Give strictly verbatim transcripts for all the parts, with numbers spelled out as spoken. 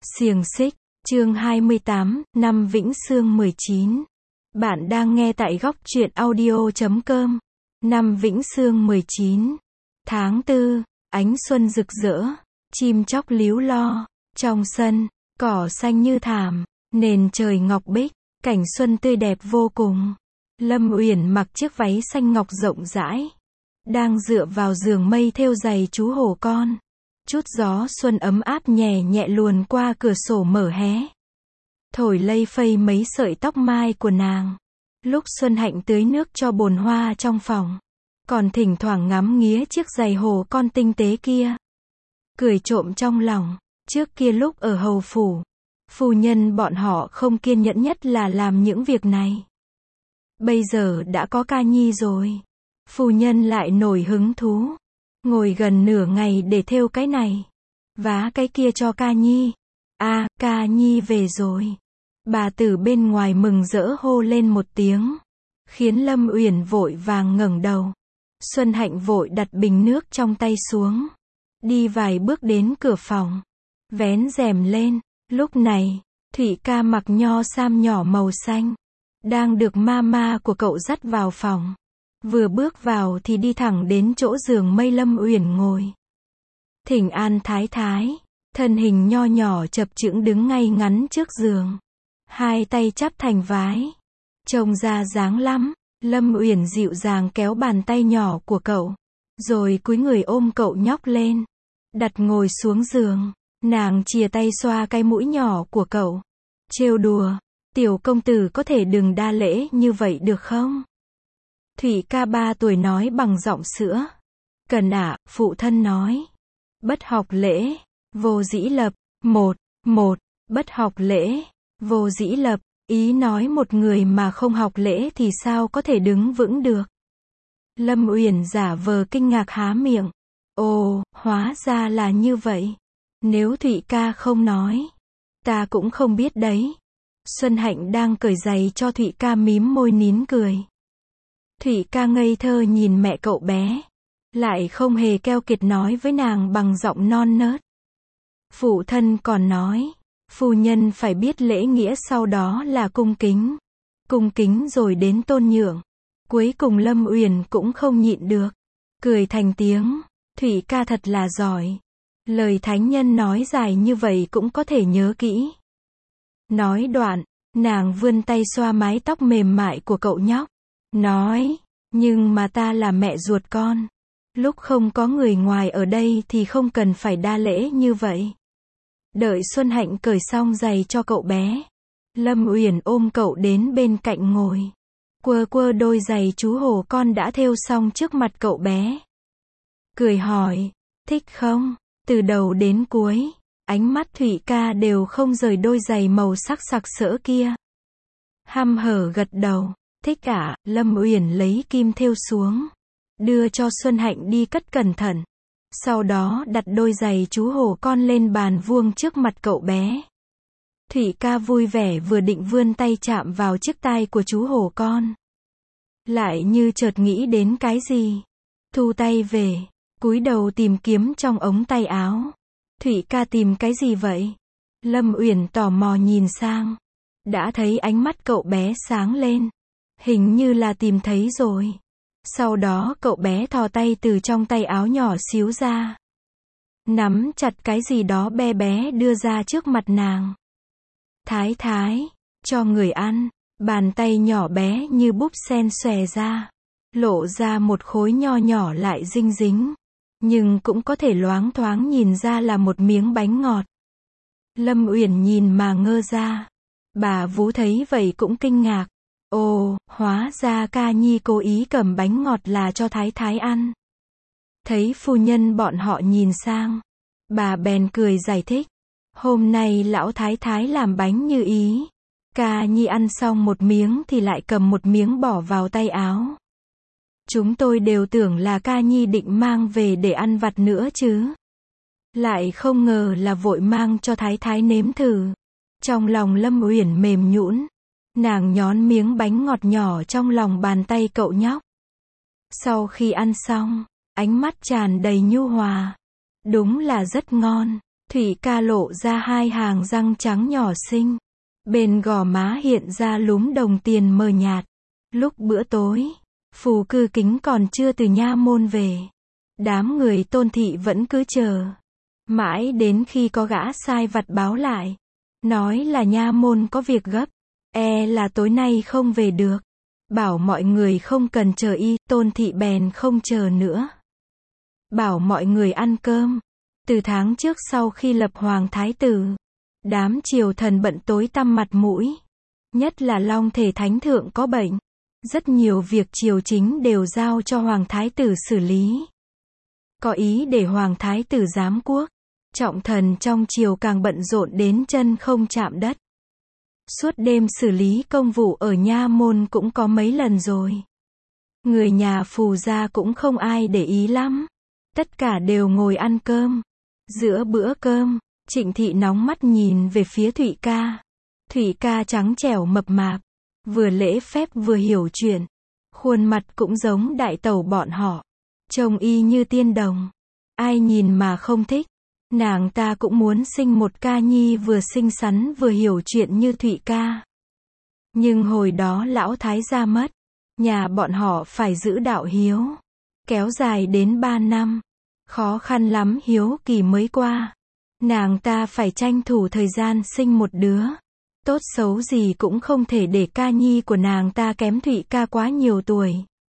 Xiềng xích, chương hai mươi tám, năm Vĩnh Sương mười chín. Bạn đang nghe tại góc truyện audio chấm com. Năm Vĩnh Sương mười chín. Tháng tư, ánh xuân rực rỡ, chim chóc líu lo, trong sân, cỏ xanh như thảm, nền trời ngọc bích, cảnh xuân tươi đẹp vô cùng. Lâm Uyển mặc chiếc váy xanh ngọc rộng rãi, đang dựa vào giường mây thêu giày chú hổ con. Chút gió xuân ấm áp nhẹ nhẹ luồn qua cửa sổ mở hé, thổi lây phây mấy sợi tóc mai của nàng. Lúc Xuân Hạnh tưới nước cho bồn hoa trong phòng, còn thỉnh thoảng ngắm nghía chiếc giày hổ con tinh tế kia, cười trộm trong lòng. Trước kia lúc ở hầu phủ, phu nhân bọn họ không kiên nhẫn nhất là làm những việc này. Bây giờ đã có Ca Nhi rồi, phu nhân lại nổi hứng thú, ngồi gần nửa ngày để thêu cái này, vá cái kia cho Ca Nhi. A, à, Ca Nhi về rồi. Bà từ bên ngoài mừng rỡ hô lên một tiếng, khiến Lâm Uyển vội vàng ngẩng đầu. Xuân Hạnh vội đặt bình nước trong tay xuống, đi vài bước đến cửa phòng, vén rèm lên. Lúc này, Thụy Ca mặc nho sam nhỏ màu xanh, đang được mama của cậu dắt vào phòng. Vừa bước vào thì đi thẳng đến chỗ giường mây Lâm Uyển ngồi. Thỉnh an thái thái, thân hình nho nhỏ chập chững đứng ngay ngắn trước giường, hai tay chắp thành vái, trông ra dáng lắm. Lâm Uyển dịu dàng kéo bàn tay nhỏ của cậu, rồi cúi người ôm cậu nhóc lên, đặt ngồi xuống giường. Nàng chìa tay xoa cái mũi nhỏ của cậu, trêu đùa, tiểu công tử có thể đừng đa lễ như vậy được không? Thụy Ca ba tuổi nói bằng giọng sữa. Cần ạ, phụ thân nói. Bất học lễ, vô dĩ lập. Một, một, bất học lễ, vô dĩ lập. Ý nói một người mà không học lễ thì sao có thể đứng vững được. Lâm Uyển giả vờ kinh ngạc há miệng. Ồ, hóa ra là như vậy. Nếu Thụy Ca không nói, ta cũng không biết đấy. Xuân Hạnh đang cởi giày cho Thụy Ca mím môi nín cười. Thụy Ca ngây thơ nhìn mẹ cậu bé, lại không hề keo kiệt nói với nàng bằng giọng non nớt. Phụ thân còn nói, phu nhân phải biết lễ nghĩa, sau đó là cung kính. Cung kính rồi đến tôn nhượng. Cuối cùng Lâm Uyển cũng không nhịn được, cười thành tiếng. Thụy Ca thật là giỏi. Lời thánh nhân nói dài như vậy cũng có thể nhớ kỹ. Nói đoạn, nàng vươn tay xoa mái tóc mềm mại của cậu nhóc, nói, nhưng mà ta là mẹ ruột con. Lúc không có người ngoài ở đây thì không cần phải đa lễ như vậy. Đợi Xuân Hạnh cởi xong giày cho cậu bé, Lâm Uyển ôm cậu đến bên cạnh ngồi, quơ quơ đôi giày chú hổ con đã thêu xong trước mặt cậu bé. Cười hỏi, thích không? Từ đầu đến cuối, ánh mắt Thụy Ca đều không rời đôi giày màu sắc sặc sỡ kia. Hăm hở gật đầu. Thích ạ. À? Lâm Uyển lấy kim thêu xuống, đưa cho Xuân Hạnh đi cất cẩn thận. Sau đó đặt đôi giày chú hổ con lên bàn vuông trước mặt cậu bé. Thụy Ca vui vẻ vừa định vươn tay chạm vào chiếc tai của chú hổ con, lại như chợt nghĩ đến cái gì, thu tay về, cúi đầu tìm kiếm trong ống tay áo. Thụy Ca tìm cái gì vậy? Lâm Uyển tò mò nhìn sang, đã thấy ánh mắt cậu bé sáng lên, hình như là tìm thấy rồi. Sau đó cậu bé thò tay từ trong tay áo nhỏ xíu ra, nắm chặt cái gì đó bé bé đưa ra trước mặt nàng. Thái thái, cho người ăn. Bàn tay nhỏ bé như búp sen xòe ra, lộ ra một khối nho nhỏ lại dinh dính, nhưng cũng có thể loáng thoáng nhìn ra là một miếng bánh ngọt. Lâm Uyển nhìn mà ngơ ra. Bà vú thấy vậy cũng kinh ngạc. Ồ, hóa ra Ca Nhi cố ý cầm bánh ngọt là cho thái thái ăn. Thấy phu nhân bọn họ nhìn sang, bà bèn cười giải thích. Hôm nay lão thái thái làm bánh như ý. Ca Nhi ăn xong một miếng thì lại cầm một miếng bỏ vào tay áo. Chúng tôi đều tưởng là Ca Nhi định mang về để ăn vặt nữa chứ. Lại không ngờ là vội mang cho thái thái nếm thử. Trong lòng Lâm Uyển mềm nhũn, nàng nhón miếng bánh ngọt nhỏ trong lòng bàn tay cậu nhóc. Sau khi ăn xong, ánh mắt tràn đầy nhu hòa. Đúng là rất ngon. Thủy ca lộ ra hai hàng răng trắng nhỏ xinh. Bên gò má hiện ra lúm đồng tiền mờ nhạt. Lúc bữa tối, Phù Cư Kính còn chưa từ nha môn về. Đám người Tôn thị vẫn cứ chờ. Mãi đến khi có gã sai vặt báo lại. Nói là nha môn có việc gấp. E là tối nay không về được. Bảo mọi người không cần chờ y, Tôn thị bèn không chờ nữa. Bảo mọi người ăn cơm. Từ tháng trước sau khi lập hoàng thái tử, đám triều thần bận tối tăm mặt mũi. Nhất là Long Thể Thánh Thượng có bệnh. Rất nhiều việc triều chính đều giao cho hoàng thái tử xử lý. Có ý để hoàng thái tử giám quốc. Trọng thần trong triều càng bận rộn đến chân không chạm đất. Suốt đêm xử lý công vụ ở nha môn cũng có mấy lần rồi. Người nhà Phù gia cũng không ai để ý lắm. Tất cả đều ngồi ăn cơm. Giữa bữa cơm, Trịnh thị nóng mắt nhìn về phía Thụy ca. Thụy ca trắng trẻo mập mạp, vừa lễ phép vừa hiểu chuyện. Khuôn mặt cũng giống đại tẩu bọn họ. Trông y như tiên đồng. Ai nhìn mà không thích. Nàng ta cũng muốn sinh một ca nhi vừa xinh xắn vừa hiểu chuyện như Thụy ca. Nhưng hồi đó lão thái gia mất. Nhà bọn họ phải giữ đạo hiếu. Kéo dài đến ba năm. Khó khăn lắm hiếu kỳ mới qua. Nàng ta phải tranh thủ thời gian sinh một đứa. Tốt xấu gì cũng không thể để ca nhi của nàng ta kém Thụy ca quá nhiều tuổi.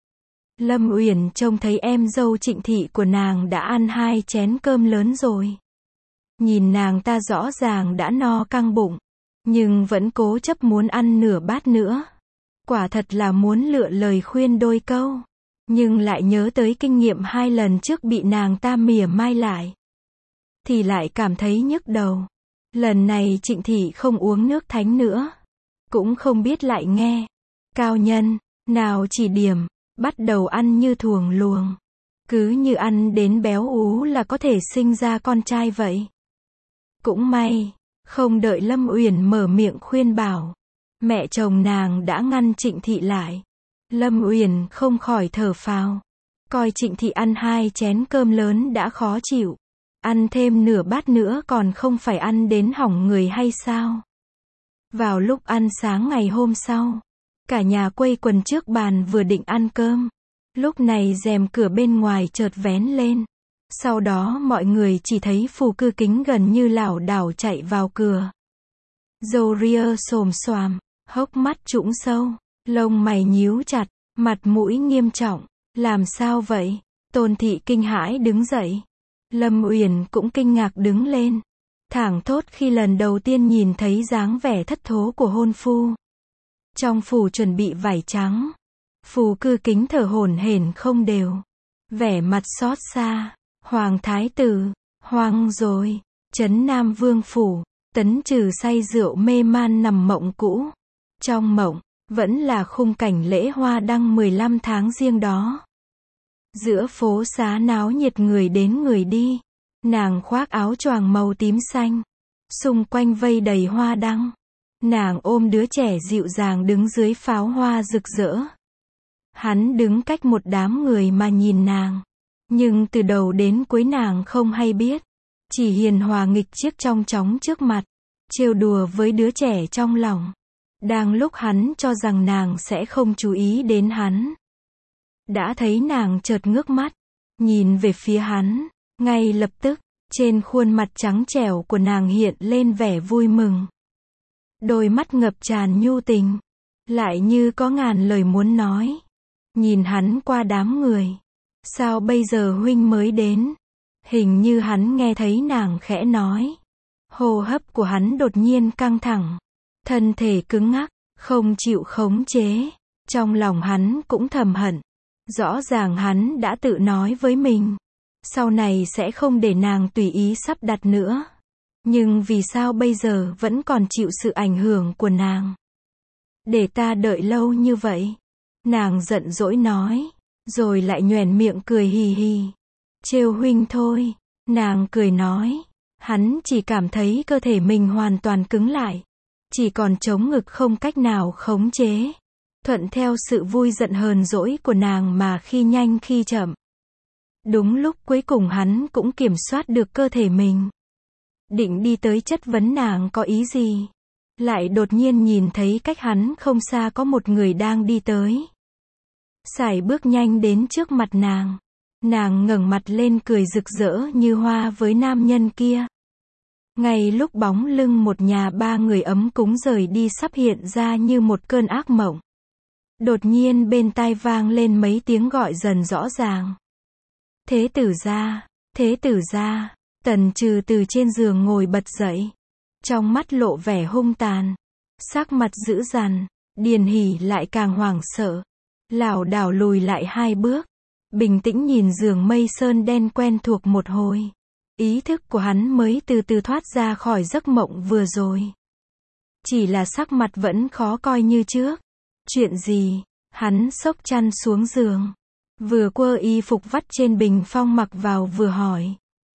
Lâm Uyển trông thấy em dâu Trịnh thị của nàng đã ăn hai chén cơm lớn rồi. Nhìn nàng ta rõ ràng đã no căng bụng. Nhưng vẫn cố chấp muốn ăn nửa bát nữa. Quả thật là muốn lựa lời khuyên đôi câu. Nhưng lại nhớ tới kinh nghiệm hai lần trước bị nàng ta mỉa mai lại. Thì lại cảm thấy nhức đầu. Lần này Trịnh thị không uống nước thánh nữa. Cũng không biết lại nghe. Cao nhân, nào chỉ điểm, bắt đầu ăn như thuồng luồng. Cứ như ăn đến béo ú là có thể sinh ra con trai vậy. Cũng may, không đợi Lâm Uyển mở miệng khuyên bảo. Mẹ chồng nàng đã ngăn Trịnh thị lại. Lâm Uyển không khỏi thở phào. Coi Trịnh thị ăn hai chén cơm lớn đã khó chịu. Ăn thêm nửa bát nữa còn không phải ăn đến hỏng người hay sao? Vào lúc ăn sáng ngày hôm sau, cả nhà quây quần trước bàn vừa định ăn cơm. Lúc này rèm cửa bên ngoài chợt vén lên. Sau đó mọi người chỉ thấy Phù Cư Kính gần như lảo đảo chạy vào cửa. Râu ria xồm xoàm, hốc mắt trũng sâu, lông mày nhíu chặt, mặt mũi nghiêm trọng. Làm sao vậy? Tôn thị kinh hãi đứng dậy. Lâm Uyển cũng kinh ngạc đứng lên. Thảng thốt khi lần đầu tiên nhìn thấy dáng vẻ thất thố của hôn phu. Trong phủ chuẩn bị vải trắng. Phù Cư Kính thở hổn hển không đều. Vẻ mặt xót xa. Hoàng thái tử, hoang rồi. Trấn Nam Vương phủ. Tấn Trừ say rượu mê man nằm mộng cũ. Trong mộng, vẫn là khung cảnh lễ hoa đăng mười lăm tháng riêng đó. Giữa phố xá náo nhiệt người đến người đi. Nàng khoác áo choàng màu tím xanh. Xung quanh vây đầy hoa đăng. Nàng ôm đứa trẻ dịu dàng đứng dưới pháo hoa rực rỡ. Hắn đứng cách một đám người mà nhìn nàng. Nhưng từ đầu đến cuối nàng không hay biết. Chỉ hiền hòa nghịch chiếc trong chóng trước mặt. Trêu đùa với đứa trẻ trong lòng. Đang lúc hắn cho rằng nàng sẽ không chú ý đến hắn. Đã thấy nàng chợt ngước mắt. Nhìn về phía hắn. Ngay lập tức, trên khuôn mặt trắng trẻo của nàng hiện lên vẻ vui mừng. Đôi mắt ngập tràn nhu tình. Lại như có ngàn lời muốn nói. Nhìn hắn qua đám người. Sao bây giờ huynh mới đến? Hình như hắn nghe thấy nàng khẽ nói. Hô hấp của hắn đột nhiên căng thẳng. Thân thể cứng ngắc, không chịu khống chế. Trong lòng hắn cũng thầm hận. Rõ ràng hắn đã tự nói với mình. Sau này sẽ không để nàng tùy ý sắp đặt nữa. Nhưng vì sao bây giờ vẫn còn chịu sự ảnh hưởng của nàng? Để ta đợi lâu như vậy. Nàng giận dỗi nói. Rồi lại nhoẻn miệng cười hì hì. Trêu huynh thôi. Nàng cười nói. Hắn chỉ cảm thấy cơ thể mình hoàn toàn cứng lại. Chỉ còn chống ngực không cách nào khống chế. Thuận theo sự vui giận hờn dỗi của nàng mà khi nhanh khi chậm. Đúng lúc cuối cùng hắn cũng kiểm soát được cơ thể mình. định đi tới chất vấn nàng có ý gì. Lại đột nhiên nhìn thấy cách hắn không xa có một người đang đi tới. Sải bước nhanh đến trước mặt nàng. Nàng ngẩng mặt lên cười rực rỡ như hoa với nam nhân kia. Ngay lúc bóng lưng một nhà ba người ấm cúng rời đi sắp hiện ra như một cơn ác mộng. Đột nhiên bên tai vang lên mấy tiếng gọi dần rõ ràng. Thế tử gia, thế tử gia. Tần Trừ từ trên giường ngồi bật dậy. Trong mắt lộ vẻ hung tàn. Sắc mặt dữ dằn. Điền Hỷ lại càng hoảng sợ. Lảo đảo lùi lại hai bước. Bình tĩnh nhìn giường mây sơn đen quen thuộc một hồi. Ý thức của hắn mới từ từ thoát ra khỏi giấc mộng vừa rồi. Chỉ là sắc mặt vẫn khó coi như trước. Chuyện gì? Hắn xốc chăn xuống giường. Vừa quơ y phục vắt trên bình phong mặc vào vừa hỏi.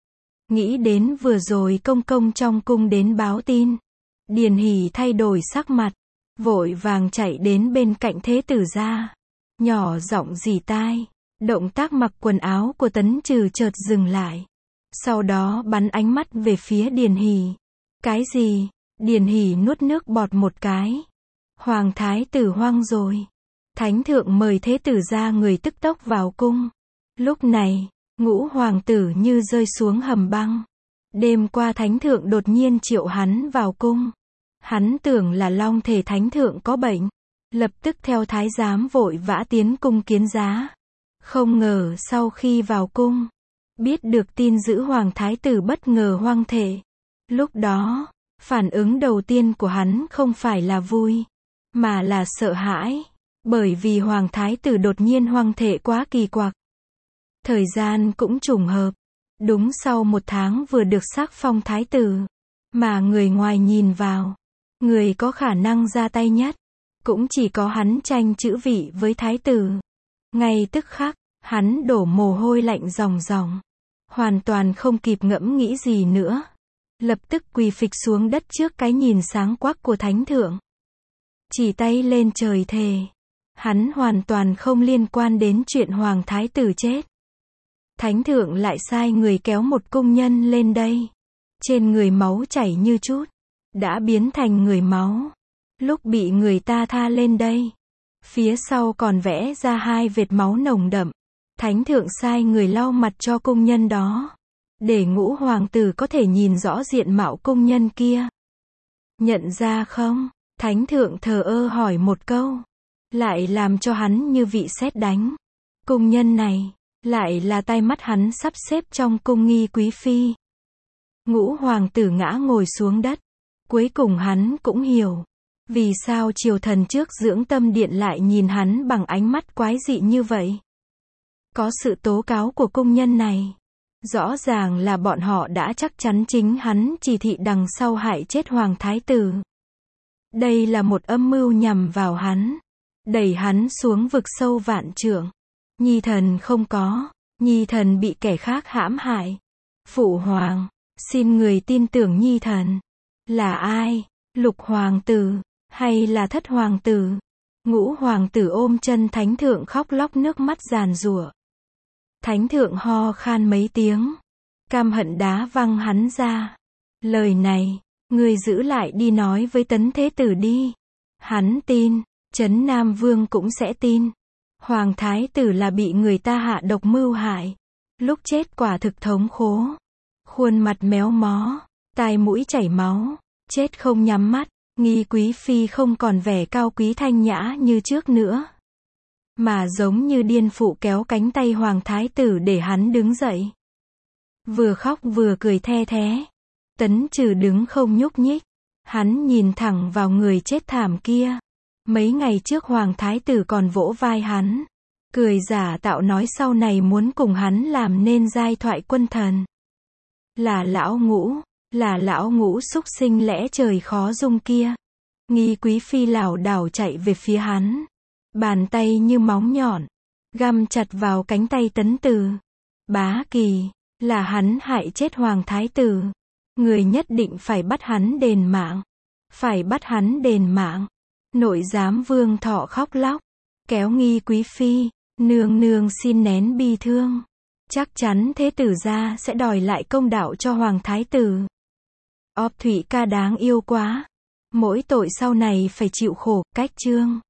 Nghĩ đến vừa rồi công công trong cung đến báo tin. Điền Hỷ thay đổi sắc mặt. Vội vàng chạy đến bên cạnh thế tử gia. Nhỏ giọng rỉ tai. Động tác mặc quần áo của Tấn Trừ chợt dừng lại. Sau đó bắn ánh mắt về phía Điền Hỷ. Cái gì? Điền Hỷ nuốt nước bọt một cái. Hoàng thái tử hoang rồi. Thánh thượng mời thế tử gia người tức tốc vào cung. Lúc này, ngũ hoàng tử như rơi xuống hầm băng. Đêm qua thánh thượng đột nhiên triệu hắn vào cung. Hắn tưởng là long thể thánh thượng có bệnh. Lập tức theo thái giám vội vã tiến cung kiến giá. Không ngờ sau khi vào cung, biết được tin giữ hoàng thái tử bất ngờ hoang thể. Lúc đó, phản ứng đầu tiên của hắn không phải là vui, mà là sợ hãi. Bởi vì hoàng thái tử đột nhiên hoang thể quá kỳ quặc. Thời gian cũng trùng hợp. Đúng sau một tháng vừa được sắc phong thái tử. Mà người ngoài nhìn vào, người có khả năng ra tay nhất, cũng chỉ có hắn tranh chữ vị với thái tử. Ngay tức khắc, hắn đổ mồ hôi lạnh ròng ròng. Hoàn toàn không kịp ngẫm nghĩ gì nữa. Lập tức quỳ phịch xuống đất trước cái nhìn sáng quắc của thánh thượng. Chỉ tay lên trời thề. Hắn hoàn toàn không liên quan đến chuyện hoàng thái tử chết. Thánh thượng lại sai người kéo một cung nhân lên đây. Trên người máu chảy như chút. Đã biến thành người máu. Lúc bị người ta tha lên đây. Phía sau còn vẽ ra hai vệt máu nồng đậm. Thánh thượng sai người lau mặt cho cung nhân đó. Để ngũ hoàng tử có thể nhìn rõ diện mạo cung nhân kia. Nhận ra không? Thánh thượng thờ ơ hỏi một câu. Lại làm cho hắn như vị sét đánh. Cung nhân này, lại là tai mắt hắn sắp xếp trong cung nghi quý phi. Ngũ hoàng tử ngã ngồi xuống đất. Cuối cùng hắn cũng hiểu. Vì sao triều thần trước dưỡng tâm điện lại nhìn hắn bằng ánh mắt quái dị như vậy? Có sự tố cáo của cung nhân này. Rõ ràng là bọn họ đã chắc chắn chính hắn chỉ thị đằng sau hại chết hoàng thái tử. Đây là một âm mưu nhằm vào hắn. Đẩy hắn xuống vực sâu vạn trượng. Nhi thần không có. Nhi thần bị kẻ khác hãm hại. Phụ hoàng, xin người tin tưởng nhi thần. Là ai? Lục hoàng tử, hay là thất hoàng tử? Ngũ hoàng tử ôm chân thánh thượng khóc lóc nước mắt giàn giụa. Thánh thượng ho khan mấy tiếng. Căm hận đá văng hắn ra. Lời này, ngươi giữ lại đi nói với Tấn Thế Tử đi. Hắn tin, Trấn Nam Vương cũng sẽ tin. Hoàng thái tử là bị người ta hạ độc mưu hại. Lúc chết quả thực thống khổ. Khuôn mặt méo mó, tai mũi chảy máu, chết không nhắm mắt. Nghi quý phi không còn vẻ cao quý thanh nhã như trước nữa. Mà giống như điên phụ kéo cánh tay hoàng thái tử để hắn đứng dậy. Vừa khóc vừa cười the thé. Tấn Trừ đứng không nhúc nhích. Hắn nhìn thẳng vào người chết thảm kia. Mấy ngày trước hoàng thái tử còn vỗ vai hắn. Cười giả tạo nói sau này muốn cùng hắn làm nên giai thoại quân thần. Là lão Ngũ, là lão Ngũ xúc sinh lẽ trời khó dung kia. Nghi quý phi lảo đảo chạy về phía hắn. Bàn tay như móng nhọn. Găm chặt vào cánh tay Tấn Từ. Bá Kỳ, là hắn hại chết hoàng thái tử. Người nhất định phải bắt hắn đền mạng. Phải bắt hắn đền mạng. Nội giám Vương Thọ khóc lóc. Kéo Nghi quý phi. Nương nương xin nén bi thương. Chắc chắn thế tử gia sẽ đòi lại công đạo cho hoàng thái tử. Óp Thủy ca đáng yêu quá. Mỗi tội sau này phải chịu khổ, cách chương.